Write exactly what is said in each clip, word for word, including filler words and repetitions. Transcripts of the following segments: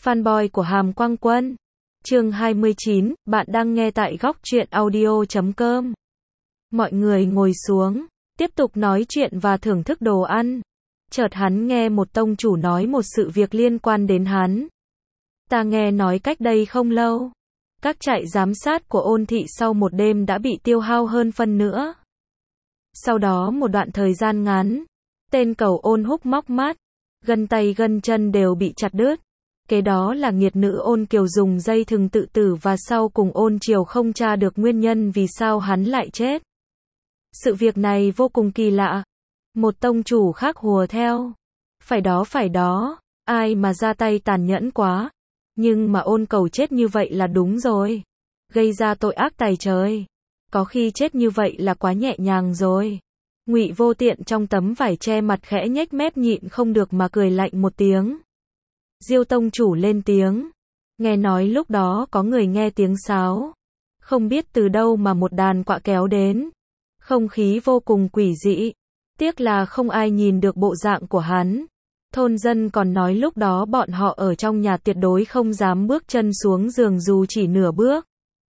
Fanboy của Hàm Quang Quân. Chương hai mươi chín, bạn đang nghe tại góc truyện audio chấm com. Mọi người ngồi xuống, tiếp tục nói chuyện và thưởng thức đồ ăn. Chợt hắn nghe một tông chủ nói một sự việc liên quan đến hắn. Ta nghe nói cách đây không lâu, các trại giám sát của Ôn thị sau một đêm đã bị tiêu hao hơn phân nữa. Sau đó một đoạn thời gian ngắn, tên cầu Ôn húc móc mắt, gân tay gân chân đều bị chặt đứt. Kế đó là nghiệt nữ Ôn Kiều dùng dây thừng tự tử và sau cùng Ôn Triều không tra được nguyên nhân vì sao hắn lại chết. Sự việc này vô cùng kỳ lạ. Một tông chủ khác hùa theo. Phải đó phải đó, ai mà ra tay tàn nhẫn quá. Nhưng mà Ôn Cầu chết như vậy là đúng rồi. Gây ra tội ác tày trời. Có khi chết như vậy là quá nhẹ nhàng rồi. Ngụy Vô Tiện trong tấm vải che mặt khẽ nhếch mép nhịn không được mà cười lạnh một tiếng. Diêu tông chủ lên tiếng. Nghe nói lúc đó có người nghe tiếng sáo. Không biết từ đâu mà một đàn quạ kéo đến. Không khí vô cùng quỷ dị. Tiếc là không ai nhìn được bộ dạng của hắn. Thôn dân còn nói lúc đó bọn họ ở trong nhà tuyệt đối không dám bước chân xuống giường dù chỉ nửa bước.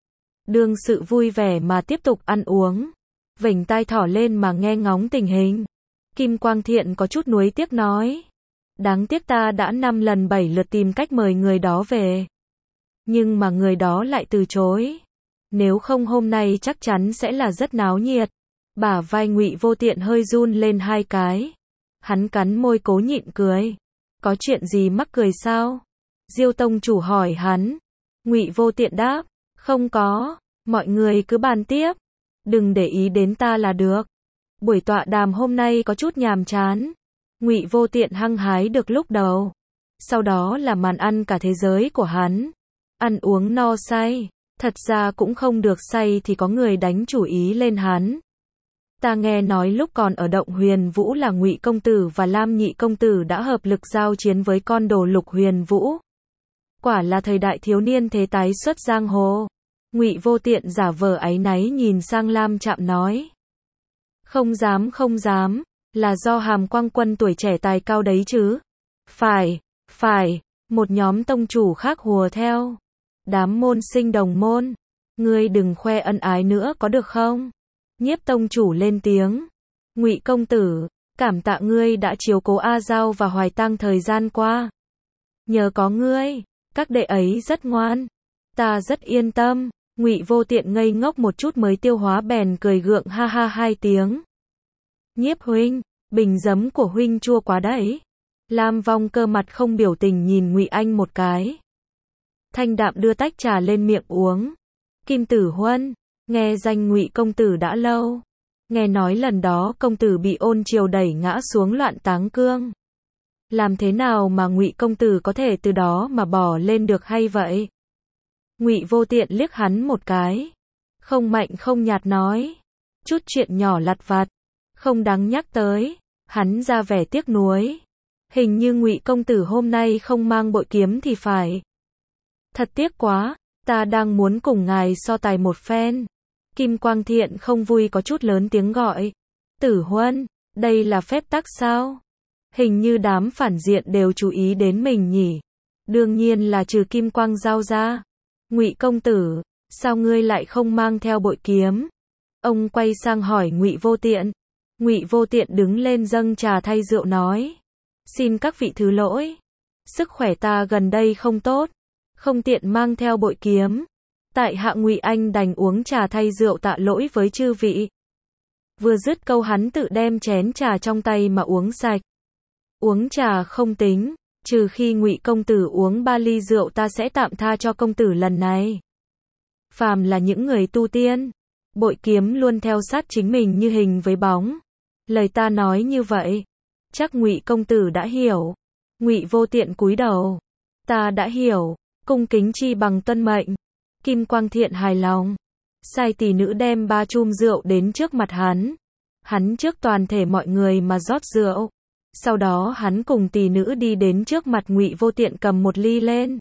Đương sự vui vẻ mà tiếp tục ăn uống. Vểnh tai thỏ lên mà nghe ngóng tình hình. Kim Quang Thiện có chút nuối tiếc nói. Đáng tiếc ta đã năm lần bảy lượt tìm cách mời người đó về. Nhưng mà người đó lại từ chối. Nếu không hôm nay chắc chắn sẽ là rất náo nhiệt. Bả vai Ngụy Vô Tiện hơi run lên hai cái. Hắn cắn môi cố nhịn cười. Có chuyện gì mắc cười sao? Diêu tông chủ hỏi hắn. Ngụy Vô Tiện đáp. Không có, mọi người cứ bàn tiếp. Đừng để ý đến ta là được. Buổi tọa đàm hôm nay có chút nhàm chán. Ngụy Vô Tiện hăng hái được lúc đầu. Sau đó là màn ăn cả thế giới của hắn. Ăn uống no say. Thật ra cũng không được say thì có người đánh chủ ý lên hắn. Ta nghe nói lúc còn ở Động Huyền Vũ là Ngụy công tử và Lam nhị công tử đã hợp lực giao chiến với con đồ Lục Huyền Vũ. Quả là thời đại thiếu niên thế tái xuất giang hồ. Ngụy Vô Tiện giả vờ áy náy nhìn sang Lam Trạm nói. Không dám không dám, là do Hàm Quang Quân tuổi trẻ tài cao đấy chứ. Phải, phải, một nhóm tông chủ khác hùa theo. Đám môn sinh đồng môn, ngươi đừng khoe ân ái nữa có được không? Nhiếp tông chủ lên tiếng. Ngụy công tử, cảm tạ ngươi đã chiếu cố A Giao và Hoài Tăng thời gian qua. Nhờ có ngươi, các đệ ấy rất ngoan. Ta rất yên tâm. Ngụy Vô Tiện ngây ngốc một chút mới tiêu hóa bèn cười gượng ha ha hai tiếng. Nhiếp huynh, bình giấm của huynh chua quá đấy. Lam Vong Cơ mặt không biểu tình nhìn Ngụy Anh một cái. Thanh Đạm đưa tách trà lên miệng uống. Kim Tử Huân, nghe danh Ngụy công tử đã lâu. Nghe nói lần đó công tử bị Ôn Triều đẩy ngã xuống Loạn Táng Cương. Làm thế nào mà Ngụy công tử có thể từ đó mà bỏ lên được hay vậy? Ngụy Vô Tiện liếc hắn một cái. Không mạnh không nhạt nói. Chút chuyện nhỏ lặt vặt. Không đáng nhắc tới. Hắn ra vẻ tiếc nuối. Hình như Ngụy công tử hôm nay không mang bội kiếm thì phải. Thật tiếc quá. Ta đang muốn cùng ngài so tài một phen. Kim Quang Thiện không vui có chút lớn tiếng gọi. Tử Huân, đây là phép tắc sao? Hình như đám phản diện đều chú ý đến mình nhỉ. Đương nhiên là trừ Kim Quang Giao ra. Ngụy công tử, sao ngươi lại không mang theo bội kiếm? Ông quay sang hỏi Ngụy Vô Tiện. Ngụy Vô Tiện đứng lên dâng trà thay rượu nói. Xin các vị thứ lỗi. Sức khỏe ta gần đây không tốt. Không tiện mang theo bội kiếm. Tại hạ Ngụy Anh đành uống trà thay rượu tạ lỗi với chư vị. Vừa dứt câu hắn tự đem chén trà trong tay mà uống sạch. Uống trà không tính. Trừ khi Ngụy công tử uống ba ly rượu ta sẽ tạm tha cho công tử lần này. Phàm là những người tu tiên, bội kiếm luôn theo sát chính mình như hình với bóng. Lời ta nói như vậy, chắc Ngụy công tử đã hiểu. Ngụy Vô Tiện cúi đầu. Ta đã hiểu, cung kính chi bằng tuân mệnh. Kim Quang Thiện hài lòng. Sai tỷ nữ đem ba chum rượu đến trước mặt hắn. Hắn trước toàn thể mọi người mà rót rượu. Sau đó hắn cùng tỷ nữ đi đến trước mặt Ngụy Vô Tiện cầm một ly lên.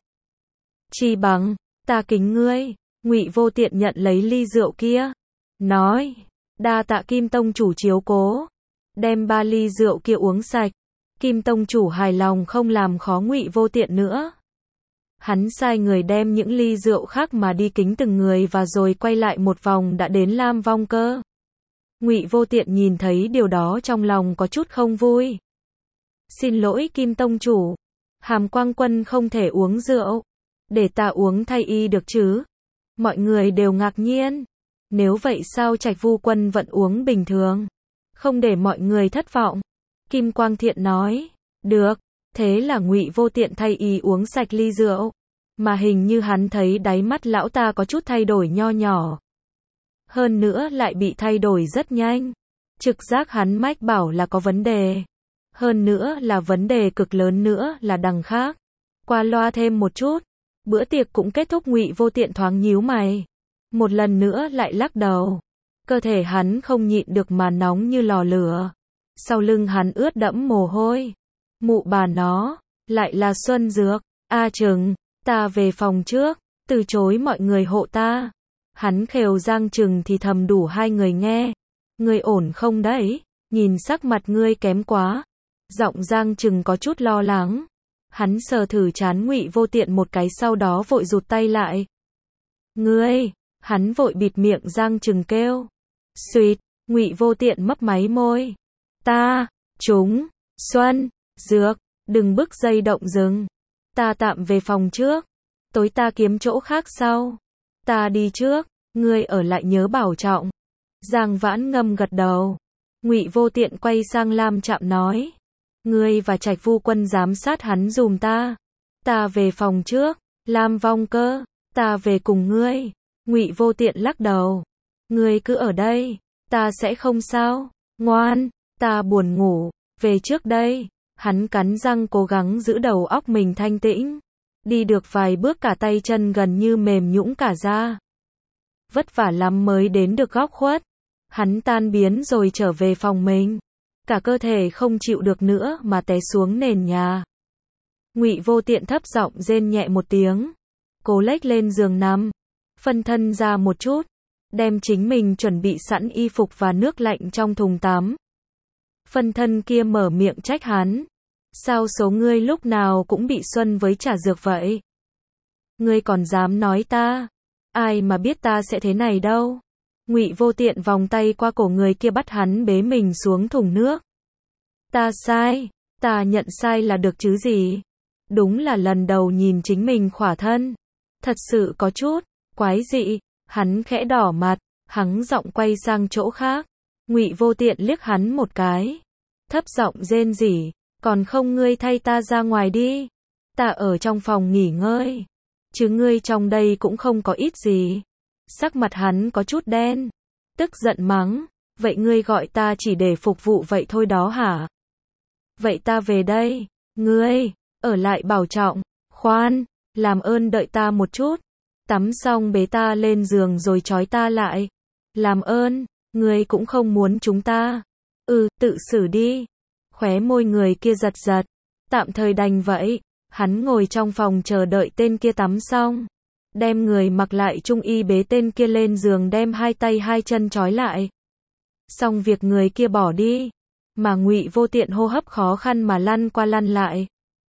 Chi bằng, ta kính ngươi. Ngụy Vô Tiện nhận lấy ly rượu kia. Nói, đa tạ Kim tông chủ chiếu cố. Đem ba ly rượu kia uống sạch. Kim tông chủ hài lòng không làm khó Ngụy Vô Tiện nữa. Hắn sai người đem những ly rượu khác mà đi kính từng người và rồi quay lại một vòng đã đến Lam Vong Cơ. Ngụy Vô Tiện nhìn thấy điều đó trong lòng có chút không vui. Xin lỗi Kim Tông chủ, Hàm Quang Quân không thể uống rượu, để ta uống thay y được chứ? Mọi người đều ngạc nhiên. Nếu vậy sao Trạch Vu Quân vẫn uống bình thường, không để mọi người thất vọng? Kim Quang Thiện nói, được. Thế là Ngụy Vô Tiện thay y uống sạch ly rượu, mà hình như hắn thấy đáy mắt lão ta có chút thay đổi nho nhỏ. Hơn nữa lại bị thay đổi rất nhanh. Trực giác hắn mách bảo là có vấn đề. Hơn nữa là vấn đề cực lớn nữa là đằng khác. Qua loa thêm một chút, bữa tiệc cũng kết thúc. Ngụy Vô Tiện thoáng nhíu mày, một lần nữa lại lắc đầu. Cơ thể hắn không nhịn được mà nóng như lò lửa. Sau lưng hắn ướt đẫm mồ hôi. Mụ bà nó, lại là Xuân Dược. A Trừng, ta về phòng trước, từ chối mọi người hộ ta. Hắn khều Giang Trừng thì thầm đủ hai người nghe. Ngươi ổn không đấy? Nhìn sắc mặt ngươi kém quá. Giọng Giang Trừng có chút lo lắng. Hắn sờ thử trán Ngụy Vô Tiện một cái sau đó vội rụt tay lại. Ngươi, hắn vội bịt miệng Giang Trừng kêu. Xuyệt, Ngụy Vô Tiện mấp máy môi. Ta, chúng, Xuân, Dược, đừng bức dây động rừng. Ta tạm về phòng trước. Tối ta kiếm chỗ khác sau. Ta đi trước, ngươi ở lại nhớ bảo trọng. Giang Vãn Ngâm gật đầu. Ngụy Vô Tiện quay sang Lam Trạm nói. Ngươi và Trạch Vu Quân giám sát hắn dùm ta. Ta về phòng trước. Lam Vong Cơ, ta về cùng ngươi. Ngụy Vô Tiện lắc đầu. Ngươi cứ ở đây, ta sẽ không sao. Ngoan, ta buồn ngủ, về trước đây. Hắn cắn răng cố gắng giữ đầu óc mình thanh tĩnh. Đi được vài bước cả tay chân gần như mềm nhũn cả ra. Vất vả lắm mới đến được góc khuất. Hắn tan biến rồi trở về phòng mình. Cả cơ thể không chịu được nữa mà té xuống nền nhà. Ngụy Vô Tiện thấp giọng rên nhẹ một tiếng. Cố lếch lên giường nằm. Phân thân ra một chút. Đem chính mình chuẩn bị sẵn y phục và nước lạnh trong thùng tắm. Phân thân kia mở miệng trách hắn. Sao số ngươi lúc nào cũng bị xuân với trả dược vậy? Ngươi còn dám nói ta? Ai mà biết ta sẽ thế này đâu? Ngụy Vô Tiện vòng tay qua cổ người kia bắt hắn bế mình xuống thùng nước. Ta sai, ta nhận sai là được chứ gì? Đúng là lần đầu nhìn chính mình khỏa thân. Thật sự có chút quái dị. Hắn khẽ đỏ mặt, hắng giọng quay sang chỗ khác. Ngụy Vô Tiện liếc hắn một cái. Thấp giọng rên rỉ. Còn không ngươi thay ta ra ngoài đi. Ta ở trong phòng nghỉ ngơi. Chứ ngươi trong đây cũng không có ít gì. Sắc mặt hắn có chút đen. Tức giận mắng. Vậy ngươi gọi ta chỉ để phục vụ vậy thôi đó hả? Vậy ta về đây. Ngươi, ở lại bảo trọng. Khoan, làm ơn đợi ta một chút. Tắm xong bế ta lên giường rồi trói ta lại. Làm ơn, ngươi cũng không muốn chúng ta. Ừ, tự xử đi. Khóe môi người kia giật giật. Tạm thời đành vậy. Hắn ngồi trong phòng chờ đợi tên kia tắm xong. Đem người mặc lại trung y bế tên kia lên giường đem hai tay hai chân trói lại. Xong việc người kia bỏ đi. Mà Ngụy Vô Tiện hô hấp khó khăn mà lăn qua lăn lại.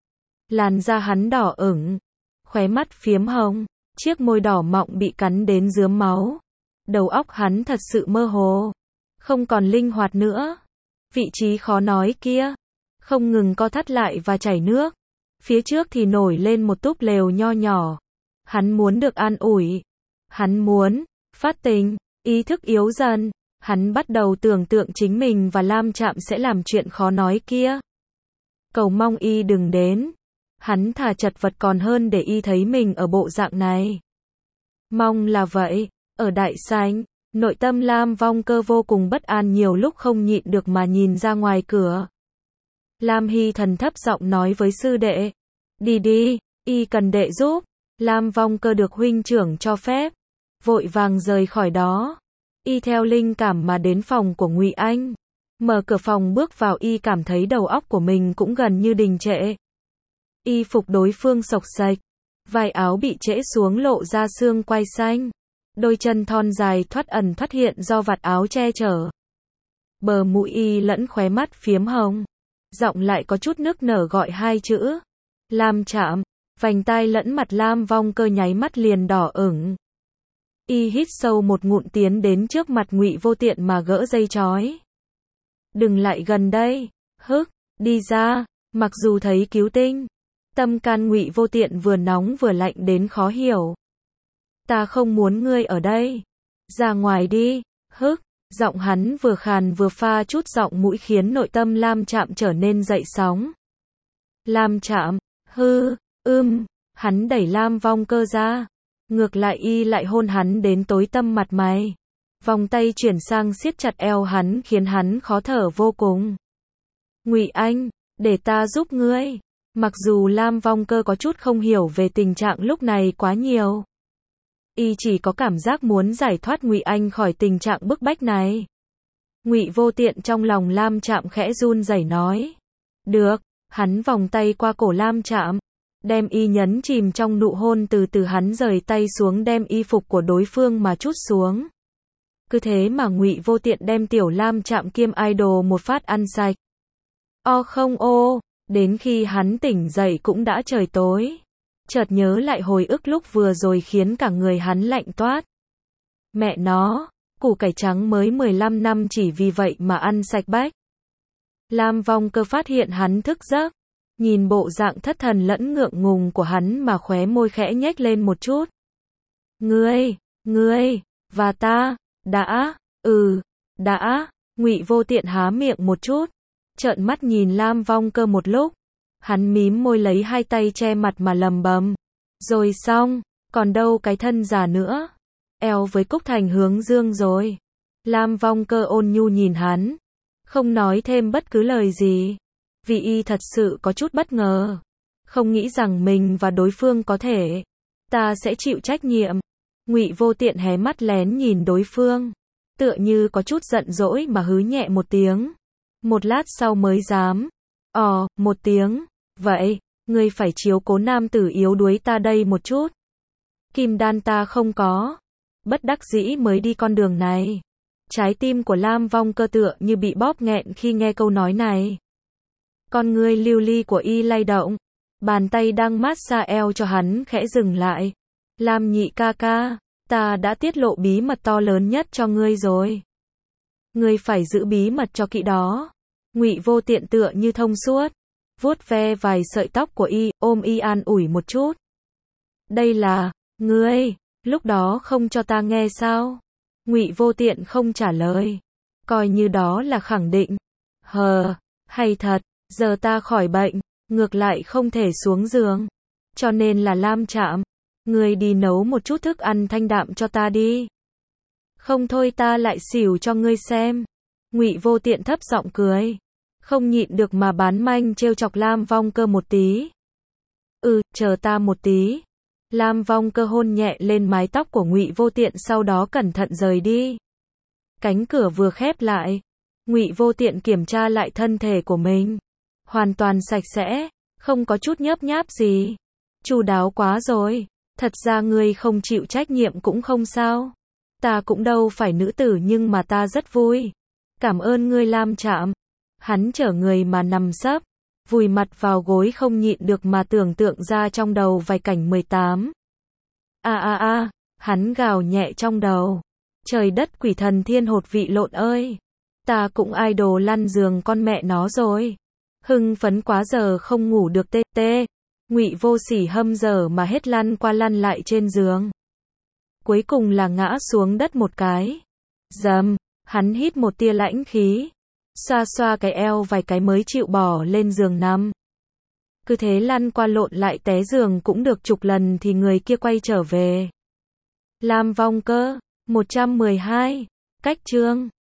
Làn da hắn đỏ ửng. Khóe mắt phiếm hồng. Chiếc môi đỏ mọng bị cắn đến rướm máu. Đầu óc hắn thật sự mơ hồ. Không còn linh hoạt nữa. Vị trí khó nói kia. Không ngừng co thắt lại và chảy nước. Phía trước thì nổi lên một túp lều nho nhỏ. Hắn muốn được an ủi. Hắn muốn phát tình. Ý thức yếu dần. Hắn bắt đầu tưởng tượng chính mình và Lam Trạm sẽ làm chuyện khó nói kia. Cầu mong y đừng đến. Hắn thà chật vật còn hơn để y thấy mình ở bộ dạng này. Mong là vậy. Ở đại sảnh, nội tâm Lam Vong Cơ vô cùng bất an, nhiều lúc không nhịn được mà nhìn ra ngoài cửa. Lam Hy Thần thấp giọng nói với sư đệ. Đi đi, y cần đệ giúp. Lam Vong Cơ được huynh trưởng cho phép. Vội vàng rời khỏi đó. Y theo linh cảm mà đến phòng của Ngụy Anh. Mở cửa phòng bước vào y cảm thấy đầu óc của mình cũng gần như đình trệ. Y phục đối phương xộc xệch. Vai áo bị trễ xuống lộ ra xương quai xanh. Đôi chân thon dài thoắt ẩn thoắt hiện do vạt áo che chở. Bờ mũi y lẫn khóe mắt phiếm hồng. Giọng lại có chút nức nở gọi hai chữ. Lam Trạm. Vành tai lẫn mặt Lam Vong Cơ nháy mắt liền đỏ ửng. Y hít sâu một ngụm tiến đến trước mặt Ngụy Vô Tiện mà gỡ dây chói. Đừng lại gần đây, hức, đi ra, mặc dù thấy cứu tinh. Tâm can Ngụy Vô Tiện vừa nóng vừa lạnh đến khó hiểu. Ta không muốn ngươi ở đây. Ra ngoài đi, hức, giọng hắn vừa khàn vừa pha chút giọng mũi khiến nội tâm Lam Trạm trở nên dậy sóng. Lam Trạm, hư, ưm, hắn đẩy Lam Vong Cơ ra. Ngược lại y lại hôn hắn đến tối tăm mặt mày. Vòng tay chuyển sang siết chặt eo hắn khiến hắn khó thở vô cùng. Ngụy Anh, để ta giúp ngươi. Mặc dù Lam Vong Cơ có chút không hiểu về tình trạng lúc này quá nhiều. Y chỉ có cảm giác muốn giải thoát Ngụy Anh khỏi tình trạng bức bách này. Ngụy Vô Tiện trong lòng Lam Trạm khẽ run rẩy nói. Được, hắn vòng tay qua cổ Lam Trạm. Đem y nhấn chìm trong nụ hôn, từ từ hắn rời tay xuống đem y phục của đối phương mà trút xuống. Cứ thế mà Ngụy Vô Tiện đem tiểu Lam Trạm kiêm idol một phát ăn sạch. O không ô, đến khi hắn tỉnh dậy cũng đã trời tối. Chợt nhớ lại hồi ức lúc vừa rồi khiến cả người hắn lạnh toát. Mẹ nó, củ cải trắng mới mười lăm năm chỉ vì vậy mà ăn sạch bách. Lam Vong Cơ phát hiện hắn thức giấc. Nhìn bộ dạng thất thần lẫn ngượng ngùng của hắn mà khóe môi khẽ nhếch lên một chút. Ngươi, ngươi, và ta, đã, ừ, đã, Ngụy Vô Tiện há miệng một chút, trợn mắt nhìn Lam Vong Cơ một lúc. Hắn mím môi lấy hai tay che mặt mà lầm bầm. Rồi xong, còn đâu cái thân già nữa. Eo với Cúc Thành hướng dương rồi. Lam Vong Cơ ôn nhu nhìn hắn. Không nói thêm bất cứ lời gì. Vì y thật sự có chút bất ngờ. Không nghĩ rằng mình và đối phương có thể. Ta sẽ chịu trách nhiệm. Ngụy Vô Tiện hé mắt lén nhìn đối phương. Tựa như có chút giận dỗi mà hứ nhẹ một tiếng. Một lát sau mới dám. Ồ, một tiếng. Vậy, ngươi phải chiếu cố nam tử yếu đuối ta đây một chút. Kim đan ta không có. Bất đắc dĩ mới đi con đường này. Trái tim của Lam Vong Cơ tựa như bị bóp nghẹn khi nghe câu nói này. Con ngươi lưu ly của y lay động. Bàn tay đang mát xa eo cho hắn khẽ dừng lại. Lam nhị ca ca, ta đã tiết lộ bí mật to lớn nhất cho ngươi rồi. Ngươi phải giữ bí mật cho kỹ đó. Ngụy Vô Tiện tựa như thông suốt. Vuốt ve vài sợi tóc của y, ôm y an ủi một chút. Đây là, ngươi, lúc đó không cho ta nghe sao? Ngụy Vô Tiện không trả lời. Coi như đó là khẳng định. Hờ, hay thật, giờ ta khỏi bệnh, ngược lại không thể xuống giường. Cho nên là Lam Trạm, ngươi đi nấu một chút thức ăn thanh đạm cho ta đi. Không thôi ta lại xỉu cho ngươi xem. Ngụy Vô Tiện thấp giọng cười. Không nhịn được mà bán manh trêu chọc Lam Vong Cơ một tí. Ừ, chờ ta một tí. Lam Vong Cơ hôn nhẹ lên mái tóc của Ngụy Vô Tiện, sau đó cẩn thận rời đi. Cánh cửa vừa khép lại, Ngụy Vô Tiện kiểm tra lại thân thể của mình. Hoàn toàn sạch sẽ, không có chút nhớp nháp gì. Chu đáo quá rồi. Thật ra ngươi không chịu trách nhiệm cũng không sao. Ta cũng đâu phải nữ tử nhưng mà ta rất vui. Cảm ơn ngươi Lam Trạm. Hắn chở người mà nằm sấp, vùi mặt vào gối không nhịn được mà tưởng tượng ra trong đầu vài cảnh mười tám. A a a, hắn gào nhẹ trong đầu. Trời đất quỷ thần thiên hột vị lộn ơi. Ta cũng idol lăn giường con mẹ nó rồi. Hưng phấn quá giờ không ngủ được tê tê. Ngụy Vô Sỉ hâm dở mà hết lăn qua lăn lại trên giường. Cuối cùng là ngã xuống đất một cái. Dầm, hắn hít một tia lãnh khí. Xoa xoa cái eo vài cái mới chịu bỏ lên giường nằm. Cứ thế lăn qua lộn lại té giường cũng được chục lần thì người kia quay trở về. Lam Vong Cơ, một trăm mười hai, cách chương.